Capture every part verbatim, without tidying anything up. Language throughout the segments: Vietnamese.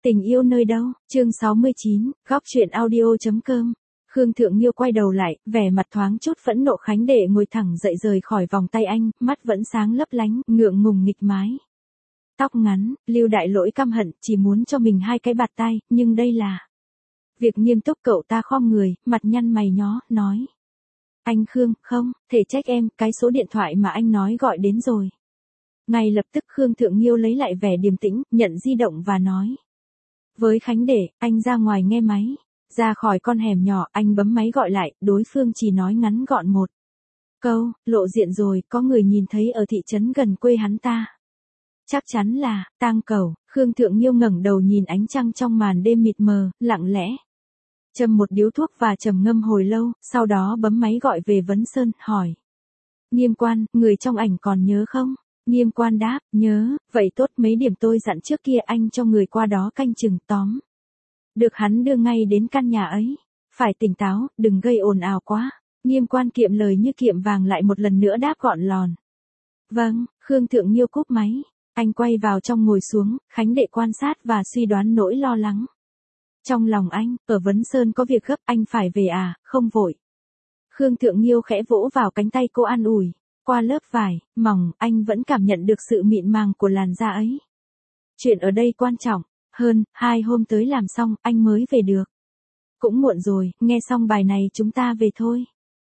Tình yêu nơi đâu, chương sáu mươi chín, góc truyện audio.com. Khương Thượng Nhiêu quay đầu lại, vẻ mặt thoáng chút phẫn nộ. Khánh Đệ ngồi thẳng dậy rời khỏi vòng tay anh, mắt vẫn sáng lấp lánh, ngượng ngùng nghịch mái. Tóc ngắn, Lưu Đại Lỗi căm hận, chỉ muốn cho mình hai cái bạt tai, nhưng đây là việc nghiêm túc. Cậu ta khom người, mặt nhăn mày nhó, nói. Anh Khương, không, thể trách em, cái số điện thoại mà anh nói gọi đến rồi. Ngay lập tức Khương Thượng Nhiêu lấy lại vẻ điềm tĩnh, nhận di động và nói. Với Khánh Đệ, anh ra ngoài nghe máy. Ra khỏi con hẻm nhỏ, anh bấm máy gọi lại, đối phương chỉ nói ngắn gọn một câu, lộ diện rồi, có người nhìn thấy ở thị trấn gần quê hắn ta. Chắc chắn là, Tang Cẩu. Khương Thượng Nhiêu ngẩng đầu nhìn ánh trăng trong màn đêm mịt mờ, lặng lẽ. Châm một điếu thuốc và trầm ngâm hồi lâu, sau đó bấm máy gọi về Vấn Sơn, hỏi. Nghiêm Quan, người trong ảnh còn nhớ không? Nghiêm Quan đáp, nhớ, vậy tốt, mấy điểm tôi dặn trước kia anh cho người qua đó canh chừng, tóm được hắn đưa ngay đến căn nhà ấy. Phải tỉnh táo, đừng gây ồn ào quá. Nghiêm Quan kiệm lời như kiệm vàng lại một lần nữa đáp gọn lòn. Vâng. Khương Thượng Nhiêu cúp máy. Anh quay vào trong ngồi xuống, Khánh Đệ quan sát và suy đoán nỗi lo lắng. Trong lòng anh, ở Vấn Sơn có việc gấp, anh phải về à, không vội. Khương Thượng Nhiêu khẽ vỗ vào cánh tay cô an ủi. Qua lớp vải, mỏng, anh vẫn cảm nhận được sự mịn màng của làn da ấy. Chuyện ở đây quan trọng hơn, hai hôm tới làm xong, anh mới về được. Cũng muộn rồi, nghe xong bài này chúng ta về thôi.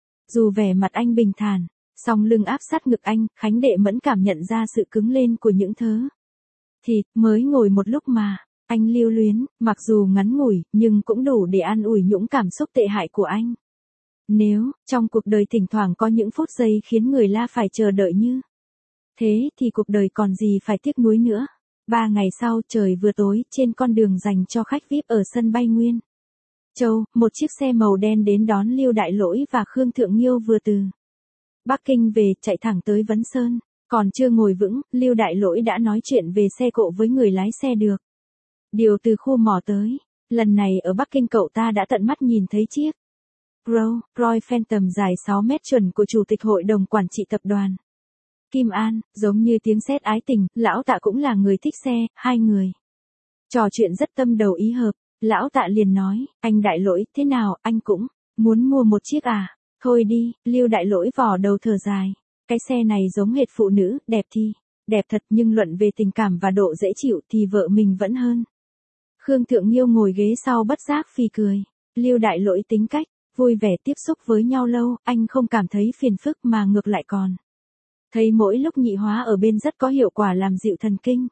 Dù vẻ mặt anh bình thản, song lưng áp sát ngực anh, Khánh Đệ mẫn cảm nhận ra sự cứng lên của những thớ thịt. Mới ngồi một lúc mà, anh lưu luyến, mặc dù ngắn ngủi, nhưng cũng đủ để an ủi những cảm xúc tệ hại của anh. Nếu, trong cuộc đời thỉnh thoảng có những phút giây khiến người la phải chờ đợi như thế, thì cuộc đời còn gì phải tiếc nuối nữa. Ba ngày sau, trời vừa tối, trên con đường dành cho khách vi ai pi ở sân bay Nguyên Châu, một chiếc xe màu đen đến đón Lưu Đại Lỗi và Khương Thượng Nhiêu vừa từ Bắc Kinh về, chạy thẳng tới Vấn Sơn. Còn chưa ngồi vững, Lưu Đại Lỗi đã nói chuyện về xe cộ với người lái xe được điều từ khu mỏ tới. Lần này ở Bắc Kinh cậu ta đã tận mắt nhìn thấy chiếc Rolls Royce Phantom dài sáu mét chuẩn của Chủ tịch Hội đồng Quản trị Tập đoàn Kim An. Giống như tiếng sét ái tình, lão Tạ cũng là người thích xe, hai người trò chuyện rất tâm đầu ý hợp. Lão Tạ liền nói, anh Đại Lỗi, thế nào, anh cũng muốn mua một chiếc à? Thôi đi. Lưu Đại Lỗi vò đầu thở dài. Cái xe này giống hệt phụ nữ, đẹp thì đẹp thật, nhưng luận về tình cảm và độ dễ chịu thì vợ mình vẫn hơn. Khương Thượng Nhiêu ngồi ghế sau bất giác phì cười. Lưu Đại Lỗi tính cách vui vẻ, tiếp xúc với nhau lâu, anh không cảm thấy phiền phức mà ngược lại còn thấy mỗi lúc nhị hóa ở bên rất có hiệu quả làm dịu thần kinh.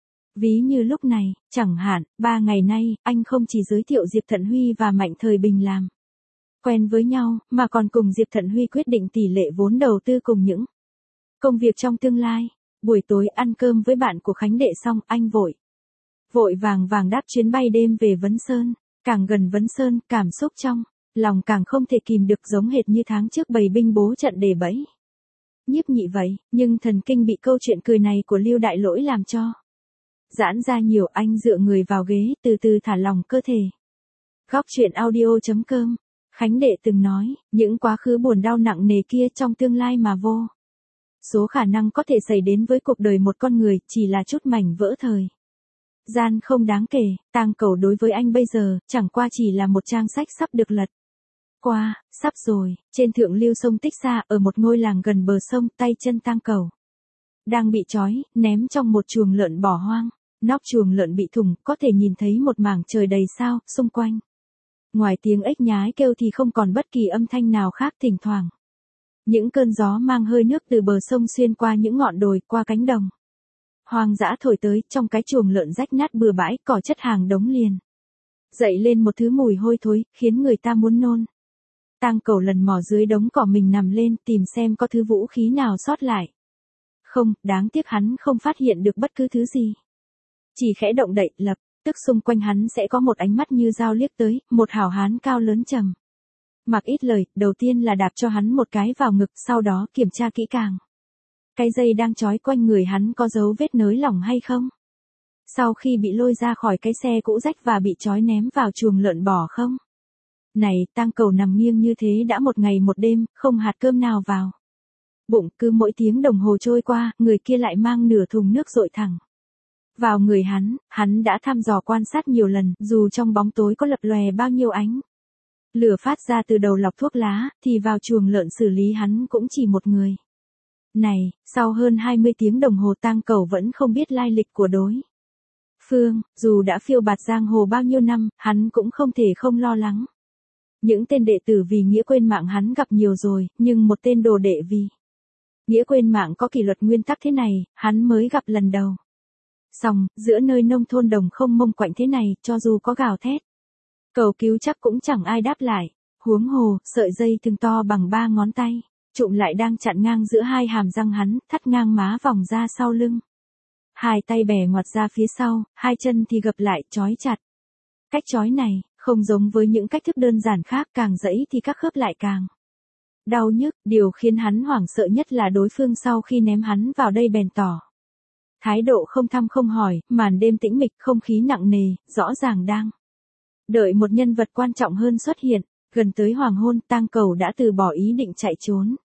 Ví như lúc này, chẳng hạn, ba ngày nay, anh không chỉ giới thiệu Diệp Thận Huy và Mạnh Thời Bình làm quen với nhau, mà còn cùng Diệp Thận Huy quyết định tỷ lệ vốn đầu tư cùng những công việc trong tương lai. Buổi tối ăn cơm với bạn của Khánh Đệ xong, anh vội vội vàng vàng đáp chuyến bay đêm về Vấn Sơn. Càng gần Vấn Sơn, cảm xúc trong lòng càng không thể kìm được, giống hệt như tháng trước bày binh bố trận để bẫy nhiếp nhị vậy. Nhưng thần kinh bị câu chuyện cười này của Lưu Đại Lỗi làm cho giãn ra nhiều. Anh dựa người vào ghế, từ từ thả lỏng cơ thể. Góc truyện audio.com. Khánh Đệ từng nói, những quá khứ buồn đau nặng nề kia trong tương lai mà vô số khả năng có thể xảy đến với cuộc đời một con người, chỉ là chút mảnh vỡ thời gian không đáng kể. Tang Cẩu đối với anh bây giờ, chẳng qua chỉ là một trang sách sắp được lật qua, sắp rồi. Trên thượng lưu sông Tích Sa, ở một ngôi làng gần bờ sông, tay chân Tang Cẩu đang bị trói, ném trong một chuồng lợn bỏ hoang. Nóc chuồng lợn bị thủng, có thể nhìn thấy một mảng trời đầy sao, xung quanh. Ngoài tiếng ếch nhái kêu thì không còn bất kỳ âm thanh nào khác. Thỉnh thoảng, những cơn gió mang hơi nước từ bờ sông xuyên qua những ngọn đồi, qua cánh đồng hoang dã thổi tới. Trong cái chuồng lợn rách nát bừa bãi, cỏ chất hàng đống liền dậy lên một thứ mùi hôi thối, khiến người ta muốn nôn. Tang Cẩu lần mò dưới đống cỏ mình nằm lên, tìm xem có thứ vũ khí nào sót lại. Không, đáng tiếc hắn không phát hiện được bất cứ thứ gì. Chỉ khẽ động đậy, lập tức xung quanh hắn sẽ có một ánh mắt như dao liếc tới, một hảo hán cao lớn trầm mặc ít lời, đầu tiên là đạp cho hắn một cái vào ngực, sau đó kiểm tra kỹ càng. Cái dây đang trói quanh người hắn có dấu vết nới lỏng hay không? Sau khi bị lôi ra khỏi cái xe cũ rách và bị trói ném vào chuồng lợn bỏ không? Này, Tang Cẩu nằm nghiêng như thế đã một ngày một đêm, không hạt cơm nào vào bụng. Cứ mỗi tiếng đồng hồ trôi qua, người kia lại mang nửa thùng nước dội thẳng Vào người hắn, hắn đã thăm dò quan sát nhiều lần, dù trong bóng tối có lập lòe bao nhiêu ánh lửa phát ra từ đầu lọc thuốc lá, thì vào chuồng lợn xử lý hắn cũng chỉ một người. Này, sau hơn hai mươi tiếng đồng hồ tang cẩu vẫn không biết lai lịch của đối phương, dù đã phiêu bạt giang hồ bao nhiêu năm, hắn cũng không thể không lo lắng. Những tên đệ tử vì nghĩa quên mạng hắn gặp nhiều rồi, nhưng một tên đồ đệ vì nghĩa quên mạng có kỷ luật nguyên tắc thế này, hắn mới gặp lần đầu. Song, giữa nơi nông thôn đồng không mông quạnh thế này, cho dù có gào thét cầu cứu chắc cũng chẳng ai đáp lại. Huống hồ, sợi dây thừng to bằng ba ngón tay trụm lại đang chặn ngang giữa hai hàm răng hắn, thắt ngang má vòng ra sau lưng. Hai tay bẻ ngoặt ra phía sau, hai chân thì gập lại, trói chặt. Cách trói này, không giống với những cách thức đơn giản khác, càng dẫy thì các khớp lại càng đau nhức. Điều khiến hắn hoảng sợ nhất là đối phương sau khi ném hắn vào đây bèn tỏ thái độ không thăm không hỏi. Màn đêm tĩnh mịch, không khí nặng nề, rõ ràng đang đợi một nhân vật quan trọng hơn xuất hiện. Gần tới hoàng hôn, tang cẩu đã từ bỏ ý định chạy trốn.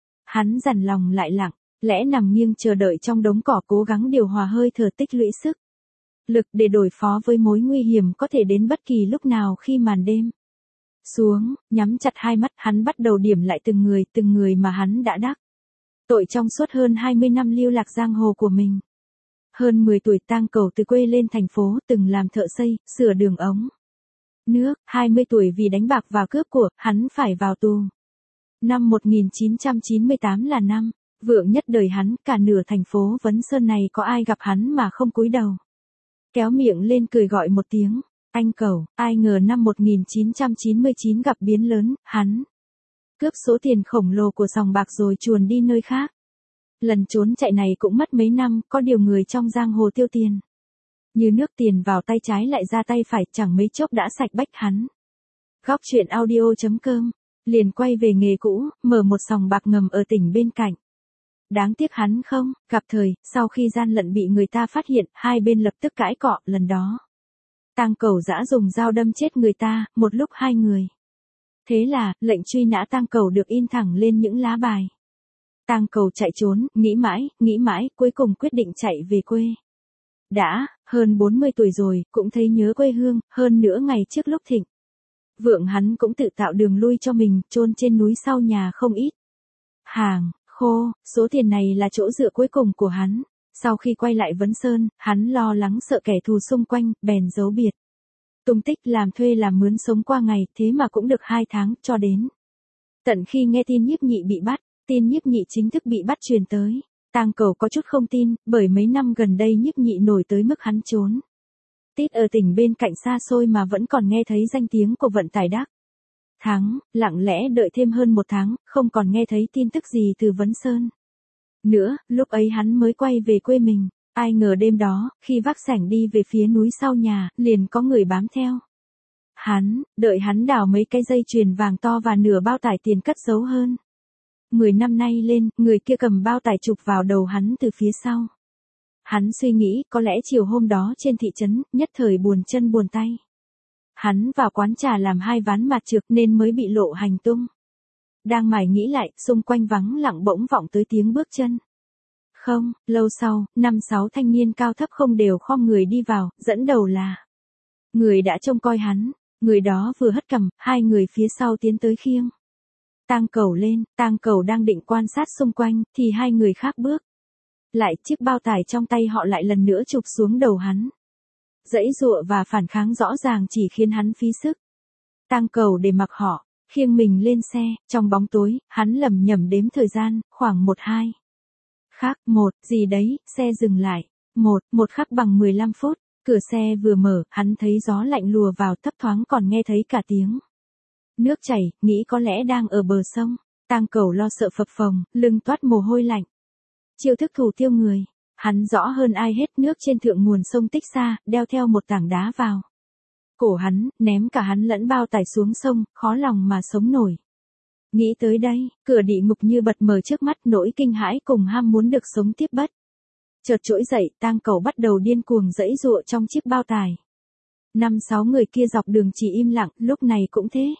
Hắn dằn lòng lại lặng lẽ nằm nghiêng chờ đợi trong đống cỏ, cố gắng điều hòa hơi thở, tích lũy sức lực để đối phó với mối nguy hiểm có thể đến bất kỳ lúc nào khi màn đêm xuống. Nhắm chặt hai mắt, hắn bắt đầu điểm lại từng người, từng người mà hắn đã đắc tội trong suốt hơn hai mươi năm lưu lạc giang hồ của mình. Hơn mười tuổi, tang cẩu từ quê lên thành phố, từng làm thợ xây, sửa đường ống nước. hai mươi tuổi vì đánh bạc và cướp của, hắn phải vào tù. Năm một nghìn chín trăm chín mươi tám là năm vượng nhất đời hắn, cả nửa thành phố Vấn Sơn này có ai gặp hắn mà không cúi đầu kéo miệng lên cười gọi một tiếng anh cẩu. Ai ngờ năm một nghìn chín trăm chín mươi chín gặp biến lớn, hắn cướp số tiền khổng lồ của sòng bạc rồi chuồn đi nơi khác. Lần trốn chạy này cũng mất mấy năm, có điều người trong giang hồ tiêu tiền như nước, tiền vào tay trái lại ra tay phải, chẳng mấy chốc đã sạch bách hắn. Góc truyện audio chấm com liền quay về nghề cũ, mở một sòng bạc ngầm ở tỉnh bên cạnh. Đáng tiếc hắn không gặp thời, sau khi gian lận bị người ta phát hiện, hai bên lập tức cãi cọ. Lần đó tang cẩu dã dùng dao đâm chết người ta, một lúc hai người. Thế là, lệnh truy nã tang cẩu được in thẳng lên những lá bài. Tang cẩu chạy trốn, nghĩ mãi, nghĩ mãi, cuối cùng quyết định chạy về quê. Đã hơn bốn mươi tuổi rồi, cũng thấy nhớ quê hương. Hơn nữa ngày trước lúc thịnh vượng hắn cũng tự tạo đường lui cho mình, chôn trên núi sau nhà không ít hàng khô. Số tiền này là chỗ dựa cuối cùng của hắn. Sau khi quay lại Vấn Sơn, hắn lo lắng sợ kẻ thù xung quanh, bèn giấu biệt tung tích, làm thuê làm mướn sống qua ngày. Thế mà cũng được hai tháng, cho đến tận khi nghe tin Nhiếp Nhị bị bắt. Tin Nhiếp Nhị chính thức bị bắt truyền tới, tang cẩu có chút không tin, bởi mấy năm gần đây Nhiếp Nhị nổi tới mức hắn trốn tít ở tỉnh bên cạnh xa xôi mà vẫn còn nghe thấy danh tiếng của vận tải đắc thắng. Lặng lẽ đợi thêm hơn một tháng, không còn nghe thấy tin tức gì từ Vấn Sơn nữa. Lúc ấy hắn mới quay về quê mình. Ai ngờ đêm đó, khi vác sảnh đi về phía núi sau nhà, liền có người bám theo hắn, đợi hắn đào mấy cái dây chuyền vàng to và nửa bao tải tiền cất giấu hơn mười năm nay lên, người kia cầm bao tải chụp vào đầu hắn từ phía sau. Hắn suy nghĩ, có lẽ chiều hôm đó trên thị trấn, nhất thời buồn chân buồn tay. Hắn vào quán trà làm hai ván mặt trược nên mới bị lộ hành tung. Đang mải nghĩ lại, xung quanh vắng lặng bỗng vọng tới tiếng bước chân. Không, lâu sau, năm sáu thanh niên cao thấp không đều khom người đi vào, dẫn đầu là người đã trông coi hắn. Người đó vừa hất cằm, hai người phía sau tiến tới khiêng tang cẩu lên. Tang cẩu đang định quan sát xung quanh, thì hai người khác bước lại, chiếc bao tải trong tay họ lại lần nữa chụp xuống đầu hắn. Giãy giụa và phản kháng rõ ràng chỉ khiến hắn phí sức. Tang cẩu để mặc họ khiêng mình lên xe. Trong bóng tối, hắn lẩm nhẩm đếm thời gian, khoảng một hai khắc, một, gì đấy. Xe dừng lại. Một, một khắc bằng mười lăm phút. Cửa xe vừa mở, hắn thấy gió lạnh lùa vào, thấp thoáng còn nghe thấy cả tiếng nước chảy, nghĩ có lẽ đang ở bờ sông. Tang cẩu lo sợ phập phồng, lưng toát mồ hôi lạnh. Chiêu thức thủ tiêu người, hắn rõ hơn ai hết. Nước trên thượng nguồn sông Tích Sa, đeo theo một tảng đá vào cổ hắn, ném cả hắn lẫn bao tải xuống sông, khó lòng mà sống nổi. Nghĩ tới đây, cửa địa ngục như bật mở trước mắt, nỗi kinh hãi cùng ham muốn được sống tiếp bất chợt trỗi dậy. Tang cẩu bắt đầu điên cuồng giãy giụa trong chiếc bao tải. Năm sáu người kia dọc đường chỉ im lặng, lúc này cũng thế.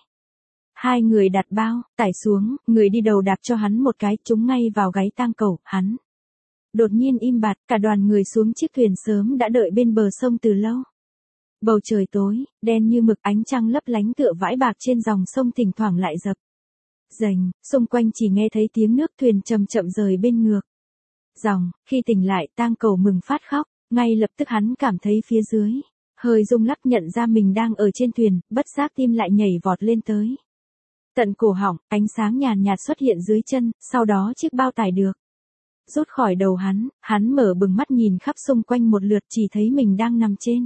Hai người đặt bao tải xuống, người đi đầu đạp cho hắn một cái, trúng ngay vào gáy tang cẩu. Hắn đột nhiên im bặt, cả đoàn người xuống chiếc thuyền sớm đã đợi bên bờ sông từ lâu. Bầu trời tối, đen như mực, ánh trăng lấp lánh tựa vãi bạc trên dòng sông thỉnh thoảng lại dập dềnh, xung quanh chỉ nghe thấy tiếng nước thuyền chậm chậm rời bên ngược dòng. Khi tỉnh lại, Tang Cầu mừng phát khóc, ngay lập tức hắn cảm thấy phía dưới hơi rung lắc, nhận ra mình đang ở trên thuyền, bất giác tim lại nhảy vọt lên tới tận cổ họng. Ánh sáng nhàn nhạt xuất hiện dưới chân, sau đó chiếc bao tải được rút khỏi đầu hắn, hắn mở bừng mắt nhìn khắp xung quanh một lượt, chỉ thấy mình đang nằm trên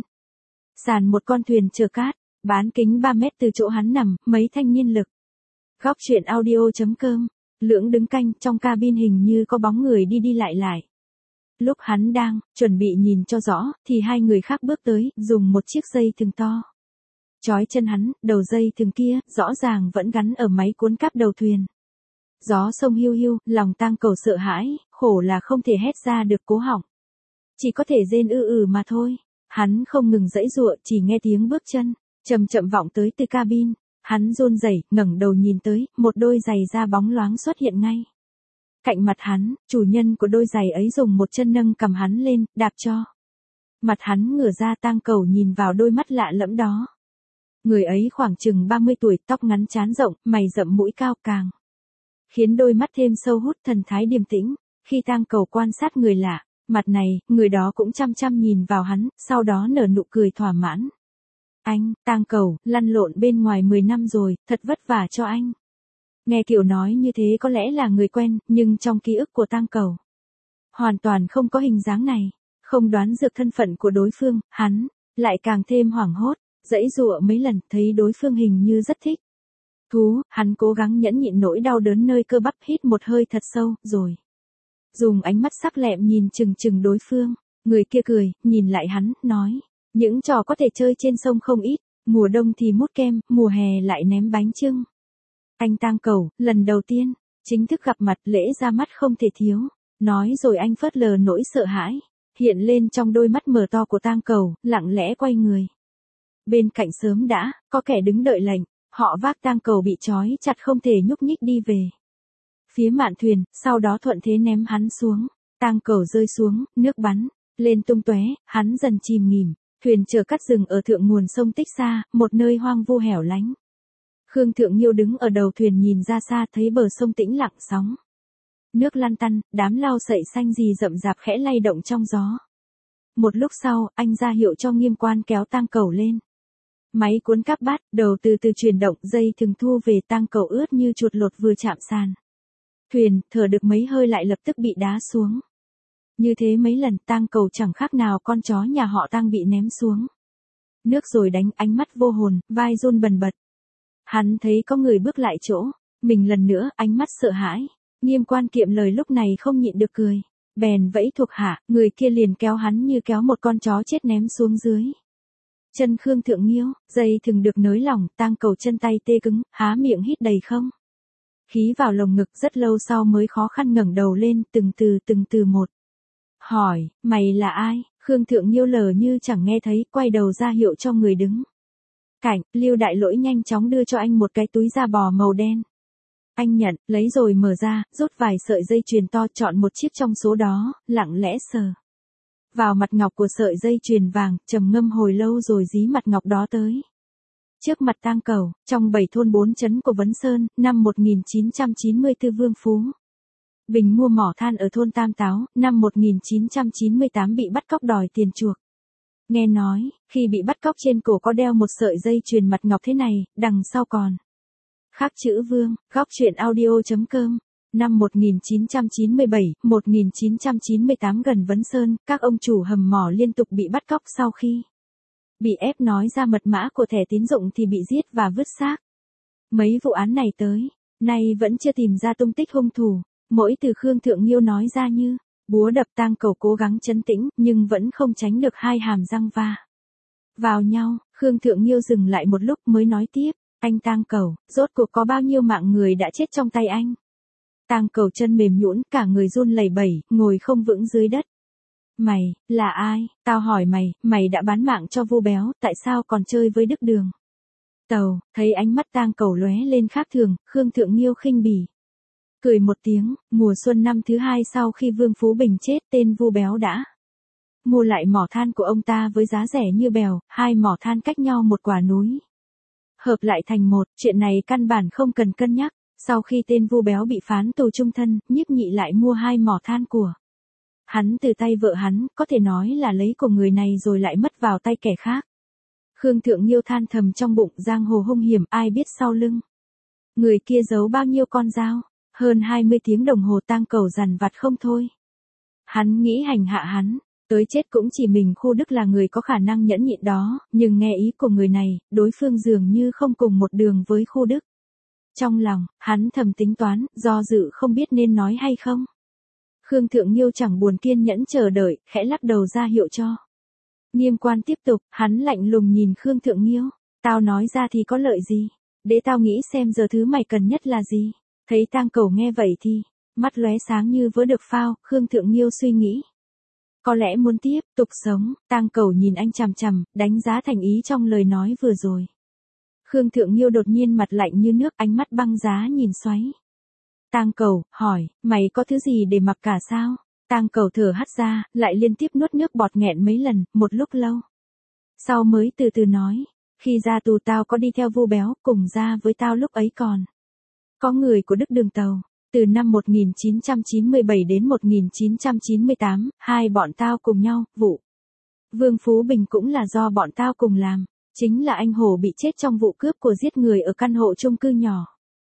sàn một con thuyền chở cát, bán kính ba mét từ chỗ hắn nằm, mấy thanh niên lực. Góc truyện audio chấm com, lưỡng đứng canh, trong cabin hình như có bóng người đi đi lại lại. Lúc hắn đang chuẩn bị nhìn cho rõ, thì hai người khác bước tới, dùng một chiếc dây thừng to trói chân hắn. Đầu dây thừng kia, rõ ràng vẫn gắn ở máy cuốn cáp đầu thuyền. Gió sông hiu hiu, lòng Tang Cầu sợ hãi, khổ là không thể hét ra được cố họng. Chỉ có thể rên ư ừ mà thôi. Hắn không ngừng giãy giụa, chỉ nghe tiếng bước chân chậm chậm vọng tới từ cabin. Hắn run rẩy, ngẩng đầu nhìn tới, một đôi giày da bóng loáng xuất hiện ngay cạnh mặt hắn. Chủ nhân của đôi giày ấy dùng một chân nâng cầm hắn lên, đạp cho mặt hắn ngửa ra. Tang Cầu nhìn vào đôi mắt lạ lẫm đó. Người ấy khoảng chừng ba mươi tuổi, tóc ngắn trán rộng, mày rậm mũi cao, càng khiến đôi mắt thêm sâu hút, thần thái điềm tĩnh. Khi Tang Cầu quan sát người lạ mặt này, người đó cũng chăm chăm nhìn vào hắn, sau đó nở nụ cười thỏa mãn. Anh, Tang Cầu, lăn lộn bên ngoài mười năm rồi, thật vất vả cho anh. Nghe kiểu nói như thế có lẽ là người quen, nhưng trong ký ức của Tang Cầu hoàn toàn không có hình dáng này. Không đoán được thân phận của đối phương, hắn lại càng thêm hoảng hốt, giãy giụa mấy lần, thấy đối phương hình như rất thích thú. Hắn cố gắng nhẫn nhịn nỗi đau đớn nơi cơ bắp, hít một hơi thật sâu, rồi dùng ánh mắt sắc lẹm nhìn chừng chừng đối phương. Người kia cười, nhìn lại hắn, nói, những trò có thể chơi trên sông không ít, mùa đông thì mút kem, mùa hè lại ném bánh chưng. Anh Tang Cầu, lần đầu tiên chính thức gặp mặt, lễ ra mắt không thể thiếu. Nói rồi anh phớt lờ nỗi sợ hãi hiện lên trong đôi mắt mở to của Tang Cầu, lặng lẽ quay người. Bên cạnh sớm đã có kẻ đứng đợi lệnh, họ vác Tang Cầu bị trói chặt không thể nhúc nhích đi về phía mạn thuyền, sau đó thuận thế ném hắn xuống. Tang Cầu rơi xuống, nước bắn lên tung tóe, hắn dần chìm nghỉm. Thuyền chở cát dừng ở thượng nguồn sông Tích Sa, một nơi hoang vu hẻo lánh. Khương Thượng Nhiêu đứng ở đầu thuyền nhìn ra xa, thấy bờ sông tĩnh lặng, sóng nước lăn tăn, đám lau sậy xanh gì rậm rạp khẽ lay động trong gió. Một lúc sau, anh ra hiệu cho Nghiêm Quan kéo Tang Cầu lên. Máy cuốn cáp bắt đầu từ từ chuyển động, dây thừng thu về. Tang Cầu ướt như chuột lột vừa chạm sàn thuyền, thở được mấy hơi lại lập tức bị đá xuống. Như thế mấy lần, Tang Cầu chẳng khác nào con chó nhà họ Tang bị ném xuống nước rồi đánh, ánh mắt vô hồn, vai run bần bật. Hắn thấy có người bước lại chỗ mình lần nữa, ánh mắt sợ hãi. Nghiêm Quan kiệm lời lúc này không nhịn được cười, bèn vẫy thuộc hạ, người kia liền kéo hắn như kéo một con chó chết ném xuống dưới chân Khương Thượng Nhiêu. Dây thừng được nới lỏng, Tang Cầu chân tay tê cứng, há miệng hít đầy không khí vào lồng ngực, rất lâu sau mới khó khăn ngẩng đầu lên, từng từ từng từ một hỏi, mày là ai? Khương Thượng Nhiêu lờ như chẳng nghe thấy, quay đầu ra hiệu cho người đứng cạnh. Lưu Đại Lỗi nhanh chóng đưa cho anh một cái túi da bò màu đen. Anh nhận, lấy rồi mở ra, rút vài sợi dây chuyền to, chọn một chiếc trong số đó, lặng lẽ sờ vào mặt ngọc của sợi dây chuyền vàng, trầm ngâm hồi lâu rồi dí mặt ngọc đó tới trước mặt Tang Cầu. Trong bảy thôn bốn trấn của Vấn Sơn, năm một nghìn chín trăm chín mươi tư Vương Phú Bình mua mỏ than ở thôn Tam Táo, năm một nghìn chín trăm chín mươi tám bị bắt cóc đòi tiền chuộc. Nghe nói, khi bị bắt cóc trên cổ có đeo một sợi dây chuyền mặt ngọc thế này, đằng sau còn khắc chữ Vương. Góc truyện audio chấm com. Năm một nghìn chín trăm chín mươi bảy, một nghìn chín trăm chín mươi tám gần Vấn Sơn, các ông chủ hầm mỏ liên tục bị bắt cóc, sau khi bị ép nói ra mật mã của thẻ tín dụng thì bị giết và vứt xác. Mấy vụ án này tới nay vẫn chưa tìm ra tung tích hung thủ. Mỗi từ Khương Thượng Nhiêu nói ra như búa đập. Tang Cầu cố gắng trấn tĩnh, nhưng vẫn không tránh được hai hàm răng va vào nhau. Khương Thượng Nhiêu dừng lại một lúc mới nói tiếp, anh Tang Cầu, rốt cuộc có bao nhiêu mạng người đã chết trong tay anh? Tang Cầu chân mềm nhũn, cả người run lẩy bẩy, ngồi không vững dưới đất. Mày, là ai? Tao hỏi mày, mày đã bán mạng cho Vu Béo, tại sao còn chơi với Đức Đường? Tàu, thấy ánh mắt Tang Cầu lóe lên khác thường, Khương Thượng Nhiêu khinh bỉ Cười một tiếng, mùa xuân năm thứ hai sau khi Vương Phú Bình chết, tên Vu Béo đã mua lại mỏ than của ông ta với giá rẻ như bèo, hai mỏ than cách nhau một quả núi. Hợp lại thành một, chuyện này căn bản không cần cân nhắc. Sau khi tên Vu Béo bị phán tù chung thân, Nhiếp Nhị lại mua hai mỏ than của hắn từ tay vợ hắn, có thể nói là lấy của người này rồi lại mất vào tay kẻ khác. Khương Thượng Nghiêu than thầm trong bụng, giang hồ hung hiểm, ai biết sau lưng người kia giấu bao nhiêu con dao. Hơn hai mươi tiếng đồng hồ tang cầu dằn vặt không thôi. Hắn nghĩ hành hạ hắn, tới chết cũng chỉ mình Khu Đức là người có khả năng nhẫn nhịn đó, nhưng nghe ý của người này, đối phương dường như không cùng một đường với Khu Đức. Trong lòng, hắn thầm tính toán, do dự không biết nên nói hay không. Khương Thượng Nghiêu chẳng buồn kiên nhẫn chờ đợi, khẽ lắc đầu ra hiệu cho Nghiêm Quan tiếp tục. Hắn lạnh lùng nhìn Khương Thượng Nghiêu, tao nói ra thì có lợi gì, để tao nghĩ xem giờ thứ mày cần nhất là gì. Thấy tang cầu nghe vậy thì mắt lóe sáng như vỡ được phao. Khương Thượng Nghiêu suy nghĩ, có lẽ muốn tiếp tục sống. Tang cầu nhìn anh chằm chằm, đánh giá thành ý trong lời nói vừa rồi. Khương Thượng Nghiêu đột nhiên mặt lạnh như nước, ánh mắt băng giá nhìn xoáy. Tang cầu hỏi, mày có thứ gì để mặc cả sao? Tang cầu thở hắt ra, lại liên tiếp nuốt nước bọt nghẹn mấy lần, một lúc lâu sau mới từ từ nói, khi ra tù tao có đi theo Vu Béo, cùng ra với tao lúc ấy còn có người của Đức Đường Tàu. Từ năm một nghìn chín trăm chín mươi bảy đến một nghìn chín trăm chín mươi tám, hai bọn tao cùng nhau, vụ Vương Phú Bình cũng là do bọn tao cùng làm. Chính là anh Hồ bị chết trong vụ cướp của giết người ở căn hộ chung cư nhỏ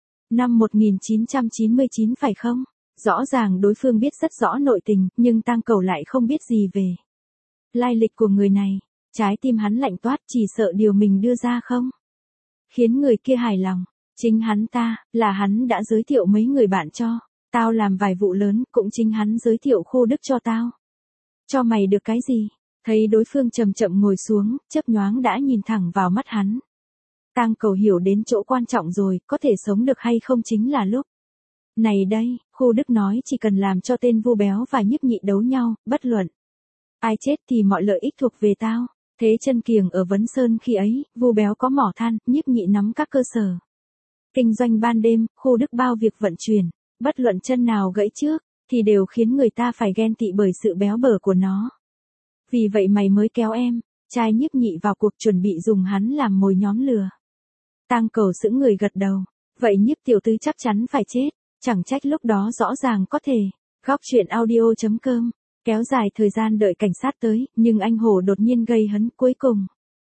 năm một nghìn chín trăm chín mươi chín phải không? Rõ ràng đối phương biết rất rõ nội tình, nhưng tang cầu lại không biết gì về lai lịch của người này. Trái tim hắn lạnh toát, chỉ sợ điều mình đưa ra không khiến người kia hài lòng. Chính hắn ta, là hắn đã giới thiệu mấy người bạn cho tao làm vài vụ lớn, cũng chính hắn giới thiệu Khu Đức cho tao. Cho mày được cái gì? Thấy đối phương chậm chậm ngồi xuống, chớp nhoáng đã nhìn thẳng vào mắt hắn. Tang cầu hiểu đến chỗ quan trọng rồi, có thể sống được hay không chính là lúc này đây. Khu Đức nói chỉ cần làm cho tên Vu Béo và Nhiếp Nhị đấu nhau, bất luận ai chết thì mọi lợi ích thuộc về tao. Thế chân kiềng ở Vấn Sơn khi ấy, Vu Béo có mỏ than, Nhiếp Nhị nắm các cơ sở kinh doanh ban đêm, Khu Đức bao việc vận chuyển. Bất luận chân nào gãy trước, thì đều khiến người ta phải ghen tị bởi sự béo bở của nó. Vì vậy mày mới kéo em trai Nhiếp Nhị vào cuộc, chuẩn bị dùng hắn làm mồi nhóm lừa. Tang cầu sững người gật đầu. Vậy Nhiếp tiểu thư chắc chắn phải chết. Chẳng trách lúc đó rõ ràng có thể. Góc truyện audio chấm com kéo dài thời gian đợi cảnh sát tới, nhưng anh Hồ đột nhiên gây hấn, cuối cùng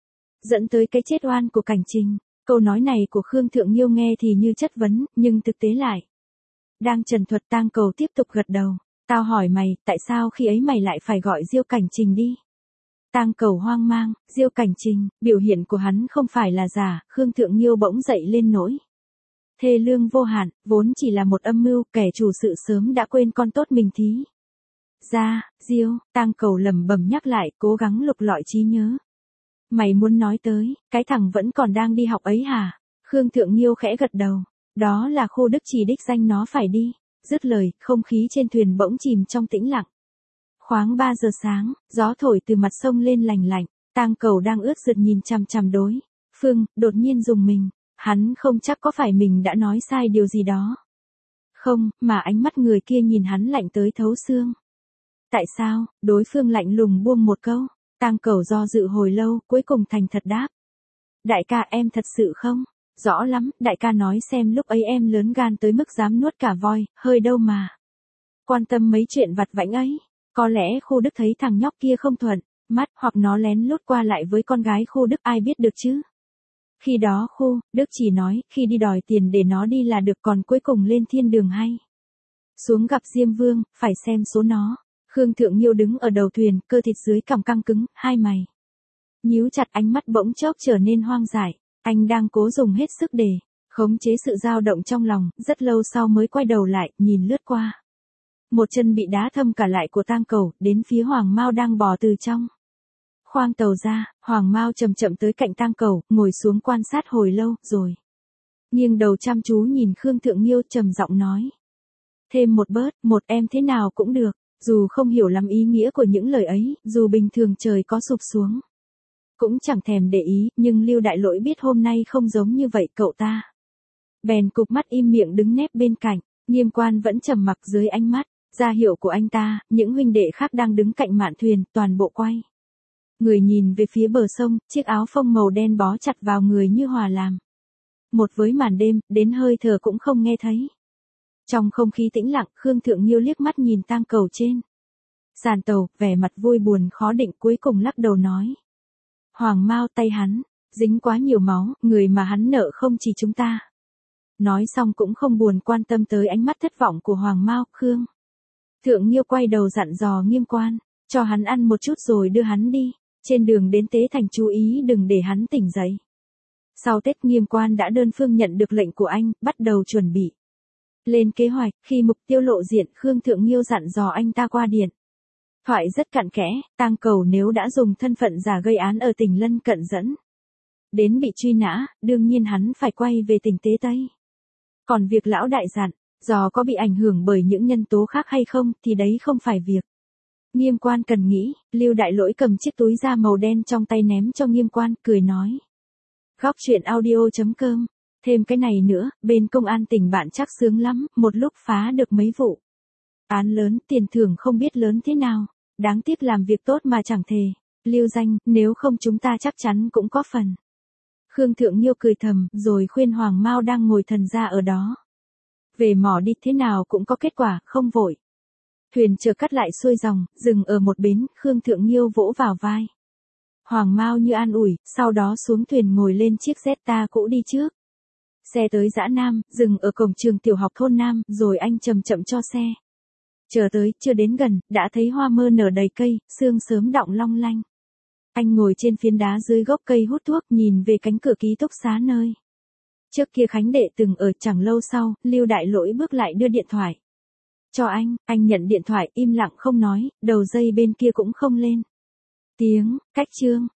dẫn tới cái chết oan của Cảnh Trình. Câu nói này của Khương Thượng Nghiêu nghe thì như chất vấn, nhưng thực tế lại đang trần thuật. Tang cầu tiếp tục gật đầu. Tao hỏi mày, tại sao khi ấy mày lại phải gọi Diêu Cảnh Trình đi? Tang cầu hoang mang. Diêu Cảnh Trình, biểu hiện của hắn không phải là giả. Khương Thượng Nghiêu bỗng dậy lên nỗi thê lương vô hạn, vốn chỉ là một âm mưu, kẻ chủ sự sớm đã quên con tốt mình thí ra. Diêu, Tang cầu lẩm bẩm nhắc lại, cố gắng lục lọi trí nhớ. Mày muốn nói tới cái thằng vẫn còn đang đi học ấy hả? Khương Thượng Nghiêu khẽ gật đầu. Đó là Khu Đức chỉ đích danh nó phải đi. Dứt lời, không khí trên thuyền bỗng chìm trong tĩnh lặng. Khoáng ba giờ sáng, gió thổi từ mặt sông lên lành lạnh. Tang cầu đang ướt rượt nhìn chằm chằm đối phương, đột nhiên dùng mình. Hắn không chắc có phải mình đã nói sai điều gì đó không, mà ánh mắt người kia nhìn hắn lạnh tới thấu xương. Tại sao? Đối phương lạnh lùng buông một câu. Tang cầu do dự hồi lâu, cuối cùng thành thật đáp. Đại ca, em thật sự không rõ lắm. Đại ca nói xem lúc ấy em lớn gan tới mức dám nuốt cả voi, hơi đâu mà quan tâm mấy chuyện vặt vãnh ấy. Có lẽ Khu Đức thấy thằng nhóc kia không thuận mắt, hoặc nó lén lút qua lại với con gái Khu Đức, ai biết được chứ. Khi đó Khu Đức chỉ nói, khi đi đòi tiền để nó đi là được, còn cuối cùng lên thiên đường hay xuống gặp Diêm Vương, phải xem số nó. Khương Thượng Nghiêu đứng ở đầu thuyền, cơ thịt dưới cằm căng cứng, hai mày nhíu chặt, ánh mắt bỗng chốc trở nên hoang dại. Anh đang cố dùng hết sức để khống chế sự dao động trong lòng, rất lâu sau mới quay đầu lại, nhìn lướt qua một chân bị đá thâm cả lại của Tang cầu, đến phía Hoàng Mao đang bò từ trong khoang tàu ra. Hoàng Mao chậm chậm tới cạnh Tang cầu, ngồi xuống quan sát hồi lâu, rồi nghiêng đầu chăm chú nhìn Khương Thượng Nghiêu, trầm giọng nói. Thêm một bớt, một em thế nào cũng được. Dù không hiểu lắm ý nghĩa của những lời ấy, dù bình thường trời có sụp xuống cũng chẳng thèm để ý, nhưng Lưu Đại Lỗi biết hôm nay không giống như vậy, cậu ta bèn cụp mắt im miệng đứng nép bên cạnh. Nghiêm Quan vẫn trầm mặc dưới ánh mắt, ra hiệu của anh ta, những huynh đệ khác đang đứng cạnh mạn thuyền, toàn bộ quay. Người nhìn về phía bờ sông, chiếc áo phông màu đen bó chặt vào người như hòa làm. Một với màn đêm, đến hơi thở cũng không nghe thấy. Trong không khí tĩnh lặng, Khương Thượng Nhiêu liếc mắt nhìn tang cầu trên sàn tàu, vẻ mặt vui buồn khó định, cuối cùng lắc đầu nói. Hoàng Mao, tay hắn dính quá nhiều máu, người mà hắn nợ không chỉ chúng ta. Nói xong cũng không buồn quan tâm tới ánh mắt thất vọng của Hoàng Mao. Khương Thượng Nhiêu quay đầu dặn dò Nghiêm Quan, cho hắn ăn một chút rồi đưa hắn đi, trên đường đến Tế Thành chú ý đừng để hắn tỉnh dậy. Sau Tết Nghiêm Quan đã đơn phương nhận được lệnh của anh, bắt đầu chuẩn bị lên kế hoạch. Khi mục tiêu lộ diện, Khương Thượng Nhiêu dặn dò anh ta qua điện thoại rất cặn kẽ, tang cầu nếu đã dùng thân phận giả gây án ở tỉnh lân cận dẫn đến bị truy nã, đương nhiên hắn phải quay về tỉnh Tế Tây. Còn việc lão đại dặn, do có bị ảnh hưởng bởi những nhân tố khác hay không thì đấy không phải việc Nghiêm Quan cần nghĩ. Lưu Đại Lỗi cầm chiếc túi da màu đen trong tay ném cho Nghiêm Quan, cười nói. Góc truyện audio chấm com. Thêm cái này nữa, bên công an tỉnh bạn chắc sướng lắm, một lúc phá được mấy vụ án lớn, tiền thưởng không biết lớn thế nào. Đáng tiếc làm việc tốt mà chẳng thề lưu danh, nếu không chúng ta chắc chắn cũng có phần. Khương Thượng Nhiêu cười thầm, rồi khuyên Hoàng Mao đang ngồi thần ra ở đó. Về mỏ đi, thế nào cũng có kết quả, không vội. Thuyền chở cắt lại xuôi dòng, dừng ở một bến, Khương Thượng Nhiêu vỗ vào vai Hoàng Mao như an ủi, sau đó xuống thuyền ngồi lên chiếc Zeta cũ đi trước. Xe tới Dã Nam, dừng ở cổng trường tiểu học thôn Nam, rồi anh chậm chậm cho xe. Chờ tới, chưa đến gần, đã thấy hoa mơ nở đầy cây, sương sớm đọng long lanh. Anh ngồi trên phiến đá dưới gốc cây hút thuốc, nhìn về cánh cửa ký túc xá nơi trước kia Khánh đệ từng ở. Chẳng lâu sau, Lưu Đại Lỗi bước lại đưa điện thoại cho anh, anh nhận điện thoại, im lặng không nói, đầu dây bên kia cũng không lên tiếng. Cách chương